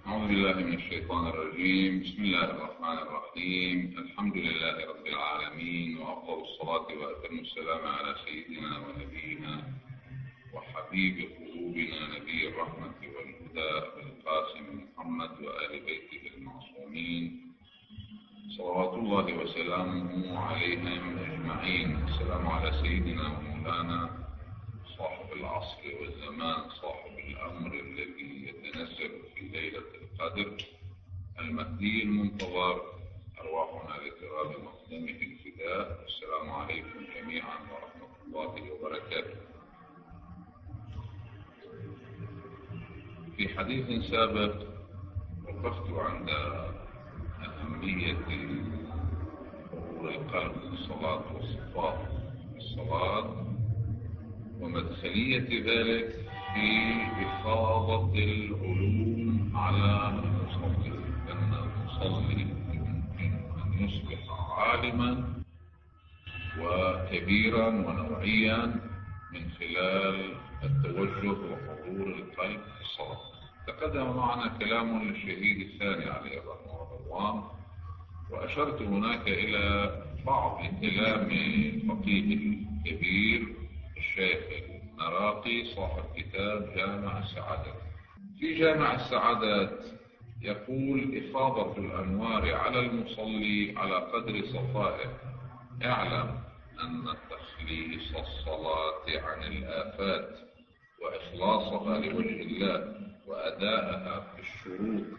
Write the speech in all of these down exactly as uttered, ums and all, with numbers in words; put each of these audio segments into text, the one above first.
أعوذ بالله من الشيطان الرجيم. بسم الله الرحمن الرحيم. الحمد لله رب العالمين، وأفضل الصلاة وأتم السلام على سيدنا ونبينا وحبيب قلوبنا نبي الرحمة والهدى القاسم محمد وآل بيته المعصومين صلوات الله وسلامه عليهم أجمعين. السلام على سيدنا ومولانا صاحب العصر والزمان، صاحب الأمر الذي يتنزل في ليلة القدر، المهدي المنتظر، أرواحنا لتراب مقدمه الفداء. السلام عليكم جميعا ورحمة الله وبركاته. في حديث سابق وقفت عند أهمية حضور القلب في الصلاة وصفات الصلاة ومدخلية ذلك في إفاضة العلوم على المصلي، أن المصلي يمكن أن يصبح عالما وكبيرا ونوعيا من خلال التوجه وحضور القلب في الصلاة. تقدم معنا كلام للشهيد الثاني عليه الرحمة والرضوان، وأشرت هناك إلى بعض كلام الفقيه الكبير الشيخ المراقي صاحب كتاب جامع السعادات. في جامع السعادات يقول: إفاضة الأنوار على المصلي على قدر صفائه. اعلم أن تخليص الصلاة عن الآفات وإخلاصها لوجه الله وأداءها بالشروط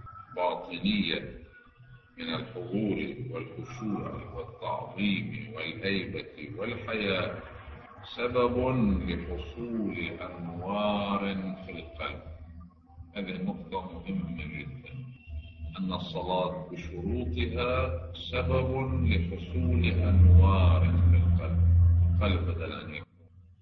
الباطنية من الحضور والخشوع والتعظيم والهيبة والحياء سبب لحصول أنوار في القلب. هذه نقطة مهمة جدا، أن الصلاة بشروطها سبب لحصول أنوار في القلب. القلب بدل أن يكون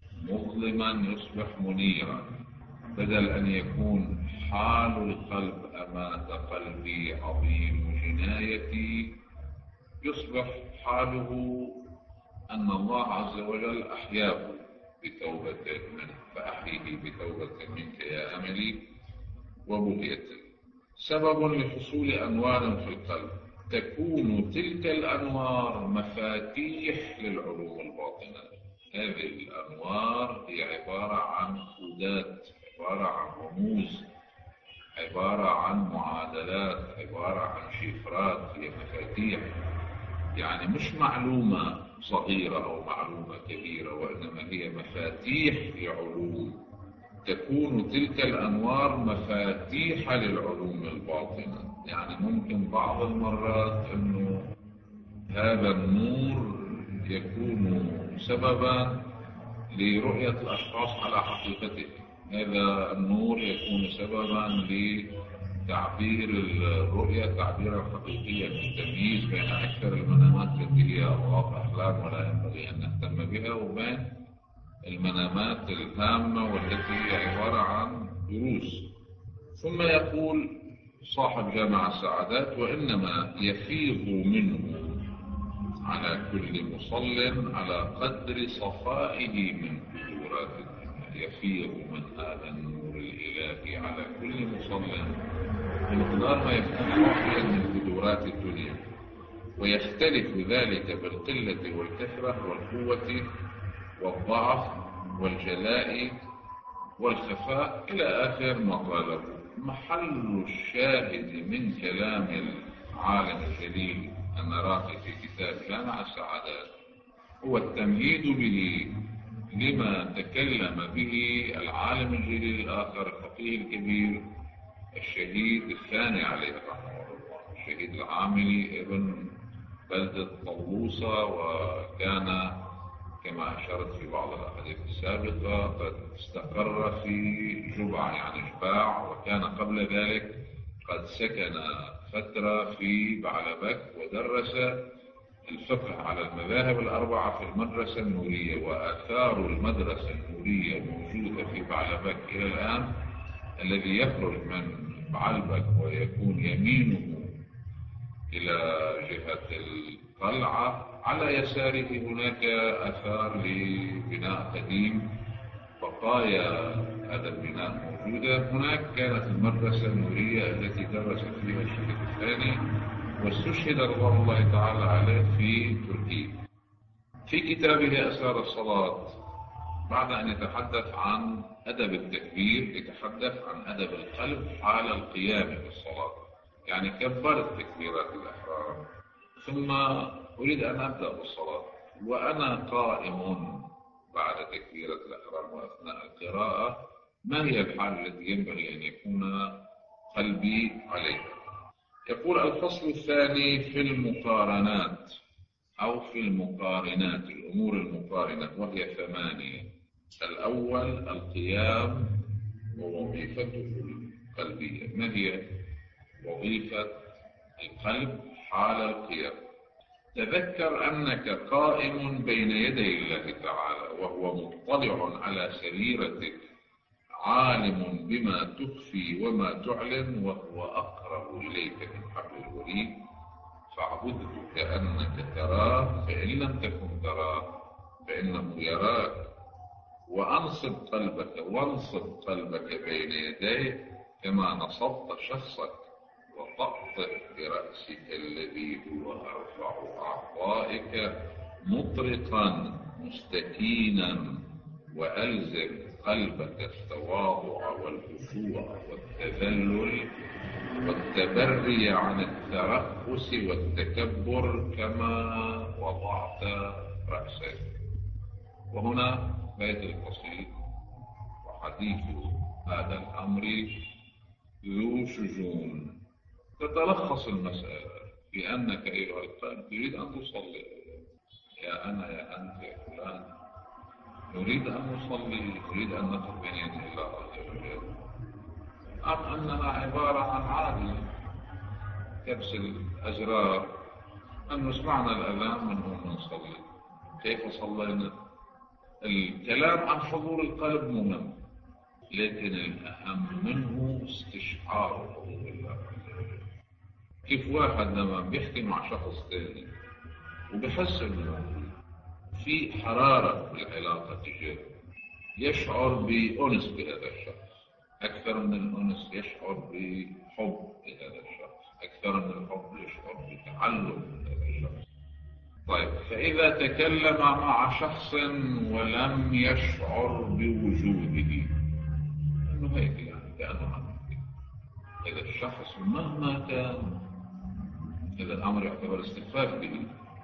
مظلما يصبح منيرا، بدل أن يكون حال القلب أمات قلبي عظيم جنايتي، يصبح حاله أن الله عز وجل أحياه بتوبة منه، فأحيه بتوبة منك يا أملي وبغية. سبب لحصول أنوار في القلب، تكون تلك الأنوار مفاتيح للعلوم الباطنة. هذه الأنوار هي عبارة عن كودات، عبارة عن رموز، عبارة عن معادلات، عبارة عن شفرات، هي مفاتيح. يعني مش معلومة صغيرة أو معلومة كبيرة، وإنما هي مفاتيح لعلوم. تكون تلك الأنوار مفاتيح للعلوم الباطنة. يعني ممكن بعض المرات أنه هذا النور يكون سببا لرؤية الأشخاص على حقيقته، هذا النور يكون سببا لتعبير الرؤية تعبيرا حقيقيا، التمييز بين أكثر المنامات التي هي أضغاث أحلام ولا ينبغي أن نهتم بها، وبين المنامات الهامة والتي هي عبارة عن دروس. ثم يقول صاحب جامع السعادات: وإنما يفيض منه على كل مصل على قدر صفائه من قدرات الدنيا. يفيض من هذا النور الإلهي على كل مصل بمقدار ما يكون صافيا من قدرات الدنيا، ويختلف ذلك بالقلة والكثرة والقوة والضعف والجلاء والخفاء إلى آخر ما قاله. محل الشاهد من كلام العالم الجليل النراقي في كتاب جامع السعادات هو التمهيد به لما تكلم به العالم الجليل الآخر الفقيه الكبير الشهيد الثاني عليه الرحمة والرضوان، الشهيد العاملي ابن بلدة طلوسة، وكان كما أشرت في بعض الأحاديث السابقة قد استقر في جبع يعني جباع، وكان قبل ذلك قد سكن فترة في بعلبك ودرس الفقه على المذاهب الأربعة في المدرسة النورية، وآثار المدرسة النورية موجودة في بعلبك إلى الآن. الذي يخرج من بعلبك ويكون يمينه إلى جهة القلعة على يساره هناك أثار لبناء قديم، بقايا هذا البناء موجودة. هناك كانت المدرسة النورية التي درست فيها الشريف الثاني، واستشهد رضوان الله تعالى عليه في تركيا. في كتابه أسرار الصلاة بعد أن يتحدث عن أدب التكبير يتحدث عن أدب القلب حال القيام بالصلاة، يعني كبرت تكبيرات الإحرام ثم أريد أن أبدأ بالصلاة وأنا قائم بعد تكبيرة الإحرام وأثناء القراءة، ما هي الحال التي ينبغي أن يكون قلبي عليها؟ يقول الفصل الثاني في المقارنات أو في المقارنات، الأمور المقارنة وهي ثمانية. الأول القيام ووظيفته القلبية. ما هي وظيفة القلب حال القيام؟ تذكر أنك قائم بين يدي الله تعالى وهو مطلع على سريرتك، عالم بما تخفي وما تعلن، وهو أقرب إليك من حبل الوريد، فاعبده كأنك تراه فإن لم تكن تراه فإنه يراك. وأنصب قلبك وانصب قلبك بين يديه كما نصبت شخصك، وطأطئ برأسك الذي هو أرفع أعضائك مطرقا مستكينا، وألزم قلبك التواضع والخشوع والتذلل والتبري عن الترأس والتكبر كما وضعت رأسك. وهنا بيت القصيد وحديث هذا الأمر ذو شجون. تتلخص المسألة بأنك أيها القلب تريد أن تصلي، يا أنا يا أنت يا فلان نريد أن نصلي، نريد أن نقف بين يدي الله عز وجل، أم أننا عبارة عن عادي كبس الأزرار أن نسمعنا الأذان من نصلي؟ كيف صلينا؟ الكلام عن حضور القلب مهم، لكن الأهم منه استشعار حضور الله. كيف واحد لما بيحكي مع شخص ثاني وبحس انه في حرارة في العلاقة تجاهه، يشعر بأنس بهذا الشخص أكثر من الأنس، يشعر بحب لهذا الشخص أكثر من الحب، يشعر بتعلق بهذا الشخص. طيب، فإذا تكلم مع شخص ولم يشعر بوجوده، إنه هيك يعني كأنه عنه، هذا الشخص مهما كان هذا الأمر يعتبر استخفاف به.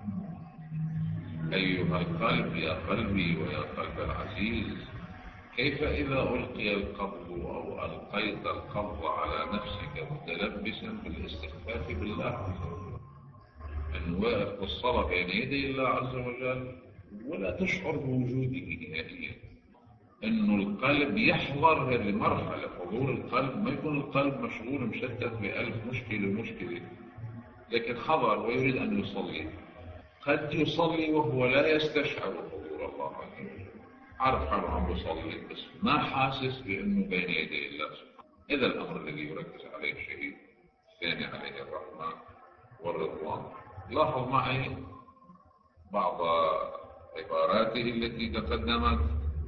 أيها القلب يا قلبي ويا قلب العزيز، كيف إذا ألقي القبض أو ألقيت القبض على نفسك متلبسا بالاستخفاف بالله عز وجل، أن واقف بالصلاة بين يدي الله عز وجل ولا تشعر بوجوده نهائيا، أنه القلب يحضر هذه المرحلة، حضور القلب، ما يكون القلب مشغول مشتت بألف مشكلة ومشكلة، لكن حضر ويريد أن يصلي. قد يصلي وهو لا يستشعر حضور الله عز وجل، عارف حاله عم بيصلي بس ما حاسس بأنه بين يدي الله سبحانه. هذا الأمر الذي يركز عليه الشهيد الثاني عليه الرحمة والرضوان. لاحظ معي بعض عباراته التي تقدمت.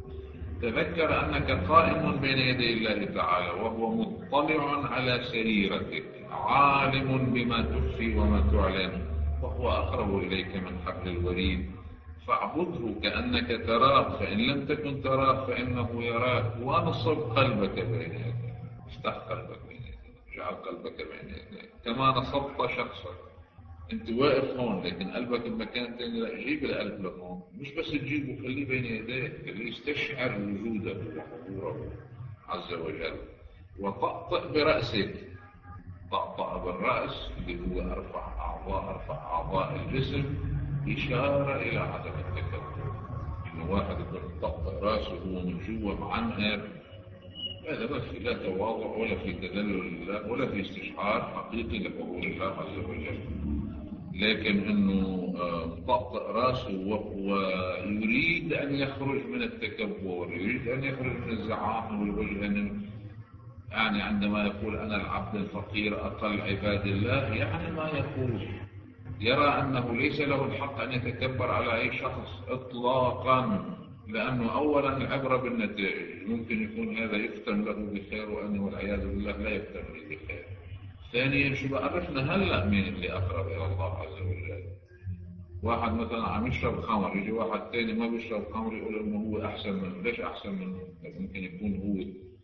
تذكر أنك قائم بين يدي الله تعالى وهو مطلع على سريرتك، عالم بما تخفي وما تعلن، وهو أقرب إليك من حبل الوريد، فاعبده كأنك تراه فإن لم تكن تراه فإنه يراك. وانصب قلبك بين يديك، افتح قلبك بين يديك، اجعل قلبك بين يديك كما نصبت شخصك. انت واقف هون لكن قلبك بمكان ثاني، لا، جيب القلب لهون، مش بس تجيبه، خليه بين يديك، خليه يستشعر وجوده وحضوره عز وجل. وطأطئ برأسك، طأطأ بالرأس اللي هو أرفع أعضاء أرفع أعضاء الجسم، إشارة إلى عدم التكبر. إنه واحد يكون طأطئ رأسه هو من جوا معنهر، هذا ما في لا تواضع ولا في تذلل لله ولا في استشعار حقيقي لحضور الله عز وجل. لكن انه مطأطئ راسه وهو يريد ان يخرج من التكبر، يريد ان يخرج من الزعامه والوجه. يعني عندما يقول انا العبد الفقير اقل عباد الله، يعني ما يقول يرى انه ليس له الحق ان يتكبر على اي شخص اطلاقا، لأنه أولا العبرة بالنتائج، ممكن يكون هذا يختم له بخير وأنا والعياذ بالله لا يختم لي بخير. ثانيا شو بعرفنا هلأ مين اللي أقرب إلى الله عز وجل؟ واحد مثلا عم يشرب خمر، يجي واحد ثاني ما بيشرب خمر يقول إنه هو أحسن منه. ليش أحسن منه؟ ممكن يكون هو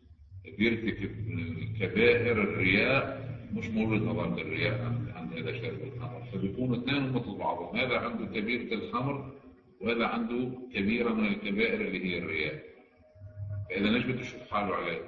بيرتكب كبائر الرياء مش مورد غلط الرياء عند هذا شارب الخمر، فبيكونوا اثنين مثل بعضهم، هذا عنده كبيرة الخمر وهذا عنده كبيرة من الكبائر اللي هي الرياء. فإذا ليش بده يشوف حاله عليه؟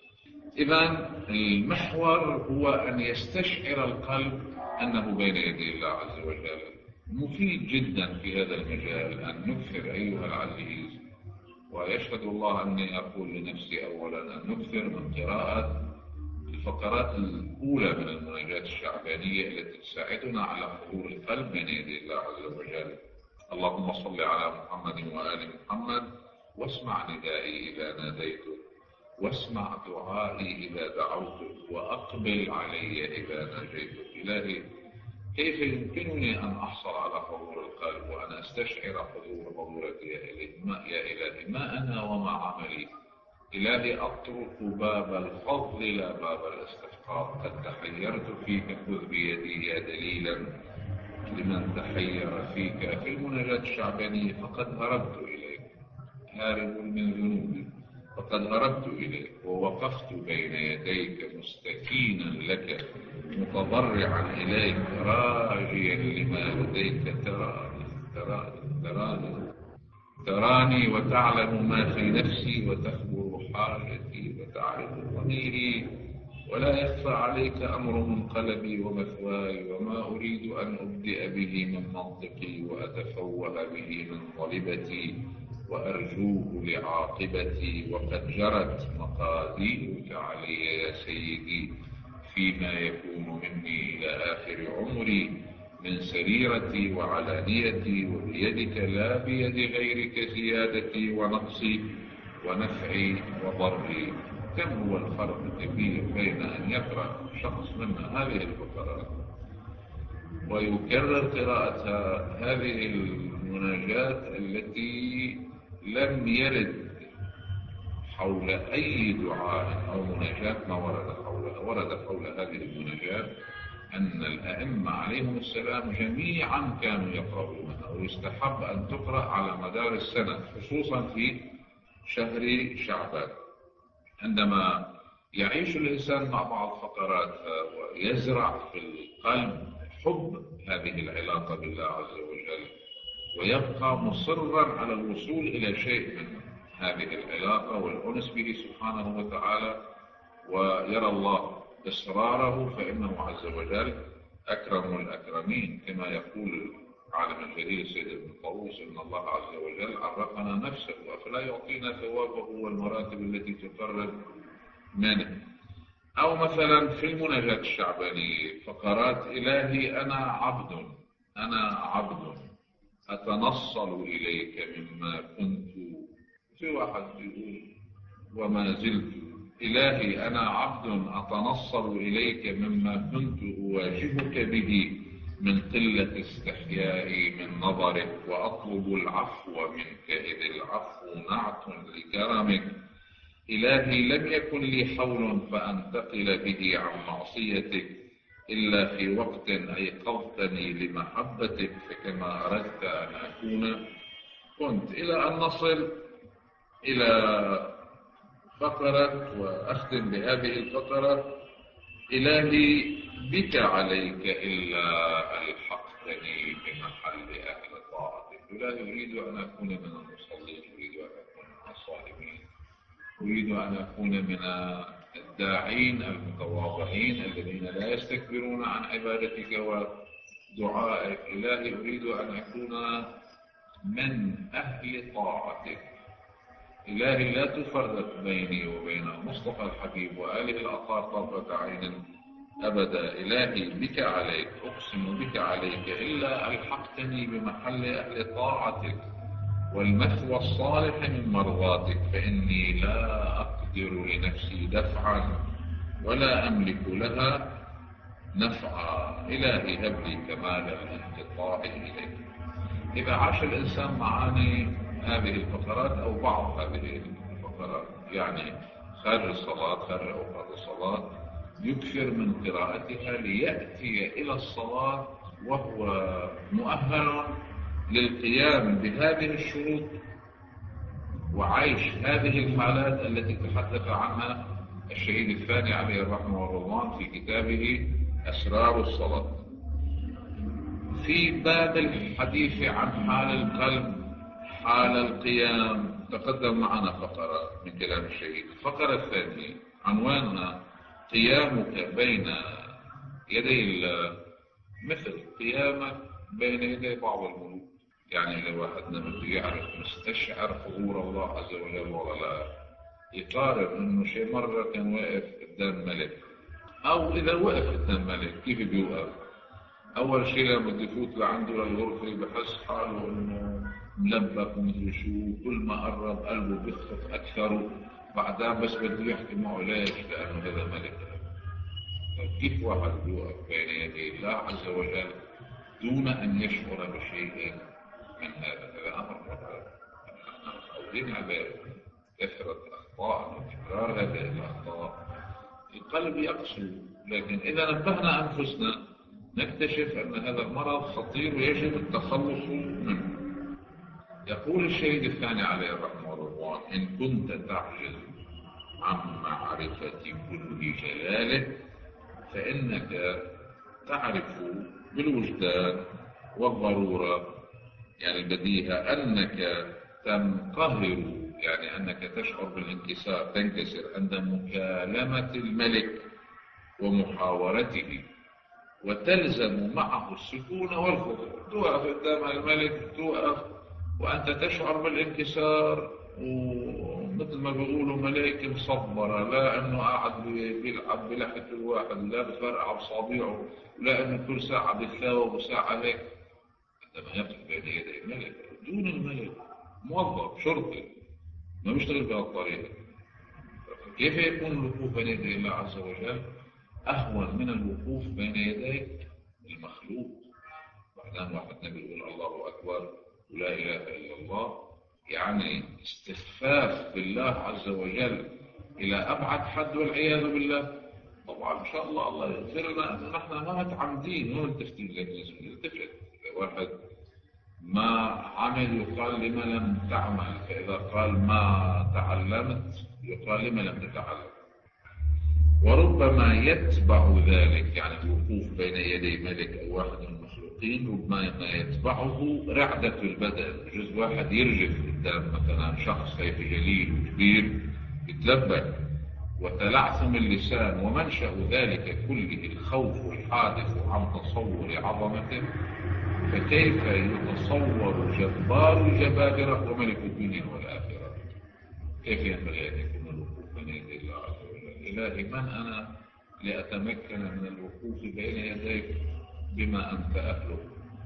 إذا المحور هو أن يستشعر القلب أنه بين يدي الله عز وجل. مفيد جدا في هذا المجال أن نكثر أيها العزيز، ويشهد الله أني أقول لنفسي أولا أن نكثر من قراءة الفقرات الأولى من المناجاة الشعبانية التي تساعدنا على حضور القلب بين يدي الله عز وجل. اللهم صل على محمد وآل محمد، واسمع ندائي إذا ناديته، واسمع دعائي إذا دعوته، وأقبل علي إذا ناجيته. إلهي كيف يمكنني أن أحصل على حضور القلب وأن أستشعر حضور حضورك يا إلهي؟ ما يا إلهي ما أنا وما عملي. إلهي أطرق باب الفضل لا باب الاستحقاق. قد تحيرت فيك خذ بيدي يا دليلا لمن تحير فيك. في المناجاة الشعبانية فقد هربت إليك هارب من ذنوبي، فقد هربت إليك ووقفت بين يديك مستكينا لك متضرعا إليك راجيا لما لديك. تراني تراني تراني تراني وتعلم ما في نفسي وتخبر حاجتي وتعرف ضميري، ولا يخفى عليك أمر منقلبي ومثواي، وما أريد أن أبدئ به من منطقي وأتفوه به من طلبتي وأرجوه لعاقبتي. وقد جرت مقاديرك علي يا سيدي فيما يكون مني إلى آخر عمري من سريرتي وعلانيتي، وبيدك لا بيد غيرك زيادتي ونقصي ونفعي وضري. كم هو الفرق الكبير بين أن يقرأ شخص منا هذه الفقرات ويكرر قراءة هذه المناجاة التي لم يرد حول أي دعاء أو مناجاة ما ورد حولها. ورد حول هذه المناجاة أن الأئمة عليهم السلام جميعا كانوا يقرؤونها، ويستحب أن تقرأ على مدار السنة خصوصا في شهر شعبان. عندما يعيش الإنسان مع بعض فقراتها ويزرع في القلب حب هذه العلاقة بالله عز وجل، ويبقى مصرا على الوصول إلى شيء من هذه العلاقة والأنس به سبحانه وتعالى، ويرى الله إصراره، فإنه عز وجل أكرم الأكرمين. كما يقول العالم الجليل سيد ابن طاووس إن الله عز وجل عرفنا نفسه أفلا يعطينا ثوابه والمراتب التي تقرب منه. أو مثلا في المناجاة الشعبانية فقرات إلهي أنا عبد أنا عبد أتنصل إليك مما كنت. في واحد يقول وما زلت إلهي أنا عبد أتنصل إليك مما كنت أواجهك به من قلة استحيائي من نظرك، وأطلب العفو منك إذ العفو نعت لكرمك. إلهي لم يكن لي حول فأنتقل به عن معصيتك إلا في وقت أيقظتني لمحبتك، فكما أردت أن أكون كنت. إلى أن نصل إلى فقرة، وأختم بهذه الفقرة: إلهي بك عليك إلا ألحقتني بمحل أهل طاعتك. إلهي أريد أن أكون من المصلين، أريد أن أكون من الصائمين، أريد أن أكون من الداعين المتواضعين الذين لا يستكبرون عن عبادتك ودعائك. إلهي أريد أن أكون من أهل طاعتك. إلهي لا تفرق بيني وبين المصطفى الحبيب وآله الأطهار طرفة عين أبدا. إلهي بك عليك، أقسم بك عليك إلا ألحقتني بمحل أهل طاعتك والمثوى الصالح من مرضاتك، فإني لا أقدر لنفسي دفعا ولا أملك لها نفعا. إلهي هب لي كمال الانقطاع إليك. إذا عاش الإنسان معاني هذه الفقرات أو بعض هذه الفقرات، يعني خارج الصلاة، خارج أوقات الصلاة يكثر من قراءتها ليأتي إلى الصلاة وهو مؤهل للقيام بهذه الشروط وعيش هذه الحالات التي تحدث عنها الشهيد الثاني عليه الرحمة والرضوان في كتابه أسرار الصلاة. في باب الحديث عن حال القلب، حال القيام، تقدم معنا فقرة من كلام الشهيد. الفقرة الثانية عنوانها قيامك بين يدي الله مثل قيامك بين يدي بعض الملوك. يعني إذا واحد بده يعرف مستشعر حضور الله عز وجل ولا لا، يقارن إنه شيء مرة كان واقف قدام ملك، أو إذا وقف قدام ملك كيف بيوقف. أول شيء لما بده يفوت لعنده للغرفة بحس حاله إنه ملبك ومدري شو، كل ما قرب قلبه بيخفق أكثر، بعدين بس بده يحكي معه ليش؟ لأنه هذا ملك. كيف واحد بيوقف بين يدي الله عز وجل دون أن يشعر بشيء من هذا؟ هذا أمر مرة نحن متعودين على كثرة أخطاء وتكرار هذه الأخطاء، القلب يقسو. لكن إذا نبهنا أنفسنا نكتشف أن هذا المرض خطير ويجب التخلص منه. يقول الشهيد الثاني عليه الرحمة والرضوان: إن كنت تعجز عن معرفة كل جلاله فإنك تعرف بالوجدان والضرورة، يعني البديهة، أنك تنقهر، يعني أنك تشعر بالانكسار، تنكسر عند مكالمة الملك ومحاورته، وتلزم معه السكون والخضوع. توقف قدام الملك، توقف وأنت تشعر بالانكسار، ومثل ما بيقولوا ملائكة مصبرة، لا أنه قاعد بيلعب بلحية الواحد، لا بفرقع بصابيعه، لا أنه كل ساعة بيتثاوب وساعة هيك. عندما يقف بين يدي الملك دون الملك، موظف شرطي ما بيشتغل بهالطريقة، كيف يكون الوقوف بين يدي الله عز وجل أهون من الوقوف بين يدي المخلوق؟ بعدين واحد نبي يقول الله أكبر ولا إله إلا الله، يعني استخفاف بالله عز وجل إلى أبعد حد والعياذ بالله. طبعا إن شاء الله الله يغفر لنا، نحن ما متعمدين، ما نلتفتين، لكن لازم نلتفت. واحد ما عمل يقال لما لم تعمل، فإذا قال ما تعلمت يقال لما لم تتعلم. وربما يتبع ذلك، يعني الوقوف بين يدي ملك أو واحد من المخلوقين، ربما يتبعه رعدة البدن. جزء واحد يرجف قدام مثلا شخص هيك جليل وكبير يتلبك، وتلعثم اللسان، ومنشأ ذلك كله الخوف الحادث عن تصور عظمته. فكيف يتصور جبار الجبابرة وملك الدنيا والآخرة؟ كيف ينبغي أن يكون الوقوف بين يدي الله عز وجل؟ إلهي من أنا لأتمكن من الوقوف بين يديك بما أنت أهله؟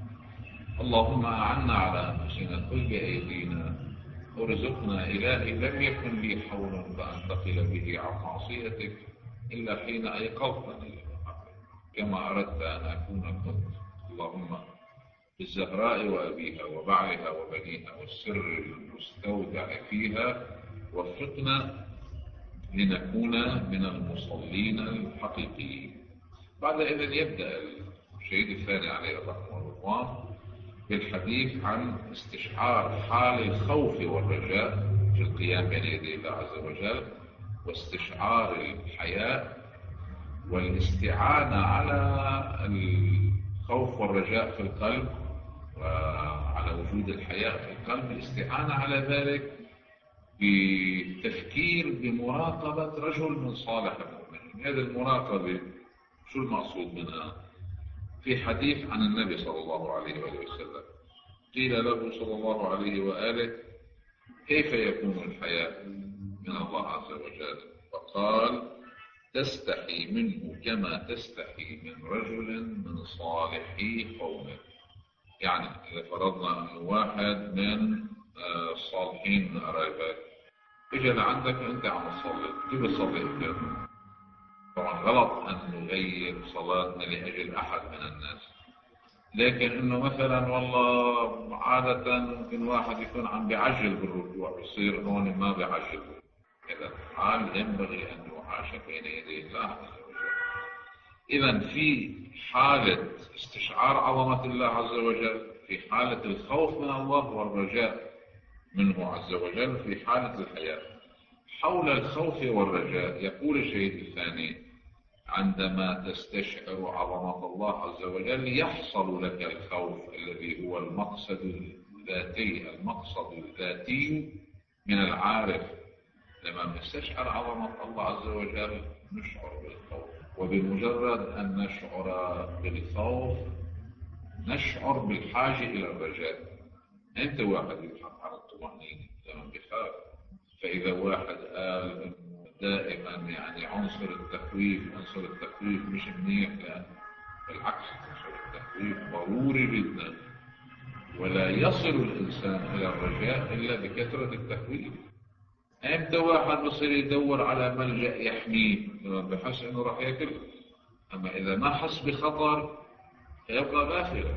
اللهم أعنا على أنفسنا خذ بأيدينا ورزقنا. إلهي لم يكن لي حول فأنتقل به عن معصيتك إلا حين أيقظتني كما أردت أن أكون كنت. اللهم بالزهراء وأبيها وبعلها وبنيها والسر المستودع فيها وفقنا لنكون من المصلين الحقيقيين. بعد إذن يبدأ الشهيد الثاني عليه الرحمة والرضوان بالحديث عن استشعار حال الخوف والرجاء في القيام بين يدي الله عز وجل، واستشعار الحياء والاستعانة على الخوف والرجاء في القلب، وعلى وجود الحياء في القلب، الاستعانة على ذلك بالتفكير بمراقبة رجل من صالح المؤمنين. هذه المراقبة شو المقصود منها؟ في حديث عن النبي صلى الله عليه وآله وسلم قيل له صلى الله عليه وآله: كيف يكون الحياء من الله عز وجل؟ فقال: تستحي منه كما تستحي من رجل من صالحي قومك. يعني إذا فرضنا أنه واحد من الصالحين من قرايبك اجى لعندك أنت عم تصلي، كيف تصلي أنت؟ طبعا غلط أن نغير صلاتنا لأجل أحد من الناس، لكن انه مثلا والله عادة ممكن واحد يكون عم بيعجل بالركوع، يصير هون ما بيعجل. إذا حال ينبغي أن يعاش بين يدي الله عز وجل. إذا في حالة استشعار عظمة الله عز وجل، في حالة الخوف من الله والرجاء منه عز وجل، في حالة الحياة. حول الخوف والرجاء يقول الشيء الثاني: عندما تستشعر عظمة الله عز وجل يحصل لك الخوف الذي هو المقصد الذاتي المقصد الذاتي من العارف. لما نستشعر عظمة الله عز وجل نشعر بالخوف، وبمجرد أن نشعر بالخوف نشعر بالحاجة إلى الرجاء. أنت واحد يبحث عن الطمأنينة لما بخاف، فإذا واحد قال دائما يعني عنصر التخويف عنصر التخويف مش منيح، لأن بالعكس عنصر التخويف ضروري جدا، ولا يصل الإنسان إلى الرجاء إلا بكثرة التخويف. امتى واحد بصير يدور على ملجأ يحميه لما بحس انه راح ياكل؟ اما اذا ما حس بخطر يبقى غافلا.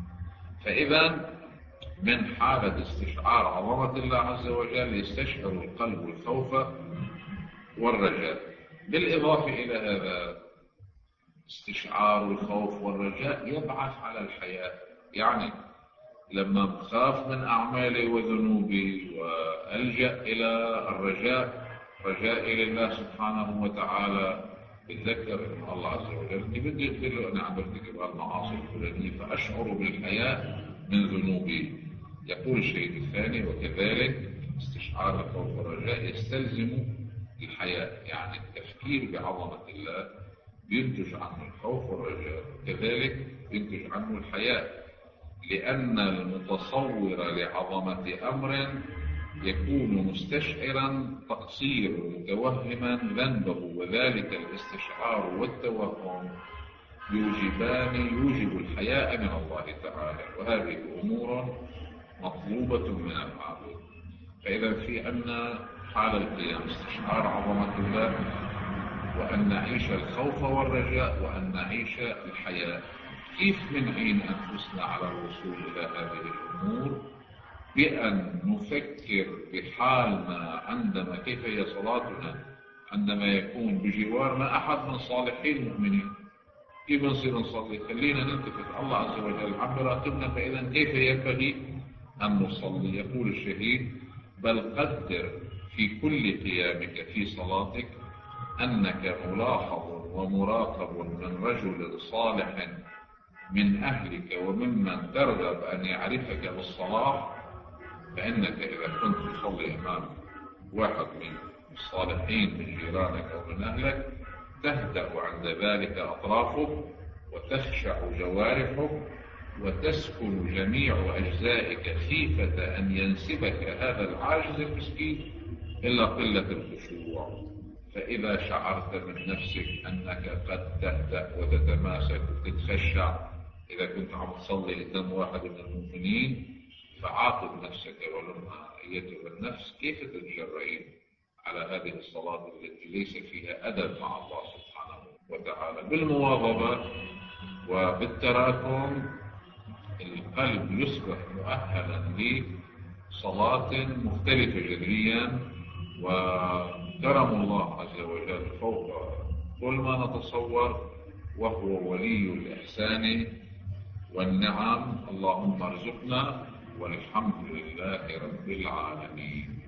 فاذا من حالة استشعار عظمة الله عز وجل يستشعر القلب الخوف والرجاء. بالاضافة الى هذا استشعار الخوف والرجاء يبعث على الحياة. يعني لما بخاف من أعمالي وذنوبي وألجأ إلى الرجاء رجائي لله سبحانه وتعالى، بتذكر أن الله عز وجل بده يغفر له أنا عم برتكب المعاصي الفلانية، فأشعر بالحياة من ذنوبي. يقول الشيء الثاني: وكذلك استشعار الخوف والرجاء يستلزم الحياة، يعني التفكير بعظمة الله ينتج عنه الخوف والرجاء، كذلك ينتج عنه الحياة، لأن المتصور لعظمة أمر يكون مستشعرا تقصير متوهما ذنبه، وذلك الاستشعار والتوهم يوجبان يوجب الحياء من الله تعالى، وهذه أمور مطلوبة من العابد. فإذا في أن حال القيام استشعار عظمة الله، وأن نعيش الخوف والرجاء، وأن نعيش الحياة. كيف نعين أنفسنا على الوصول إلى هذه الأمور؟ بأن نفكر بحالنا عندما كيف هي صلاتنا عندما يكون بجوارنا أحد من صالحين المؤمنين. كيف نصير نصلي؟ خلينا نلتفت الله عز وجل عم يراقبنا، فإذا كيف ينبغي أن نصلي؟ يقول الشهيد: بل قدر في كل قيامك في صلاتك أنك ملاحظ ومراقب من رجل صالح من أهلك وممن ترغب أن يعرفك بالصلاح. فإنك إذا كنت تصلي أمام واحد من الصالحين من جيرانك أو من أهلك تهدأ عند ذلك أطرافك، وتخشع جوارحك، وتسكن جميع أجزائك خيفة أن ينسبك هذا العاجز المسكين إلا قلة الخشوع. فإذا شعرت من نفسك أنك قد تهدأ وتتماسك وتتخشع إذا كنت عم تصلي قدام واحد من المؤمنين، فعاقب نفسك ولما أيتها النفس كيف تتجرئين على هذه الصلاة التي ليس فيها أدب مع الله سبحانه وتعالى. بالمواظبة وبالتراكم القلب يصبح مؤهلا لصلاة مختلفة جذريا، وكرم الله عز وجل فوق كل ما نتصور، وهو ولي الإحسان والنعم. اللهم ارزقنا، والحمد لله رب العالمين.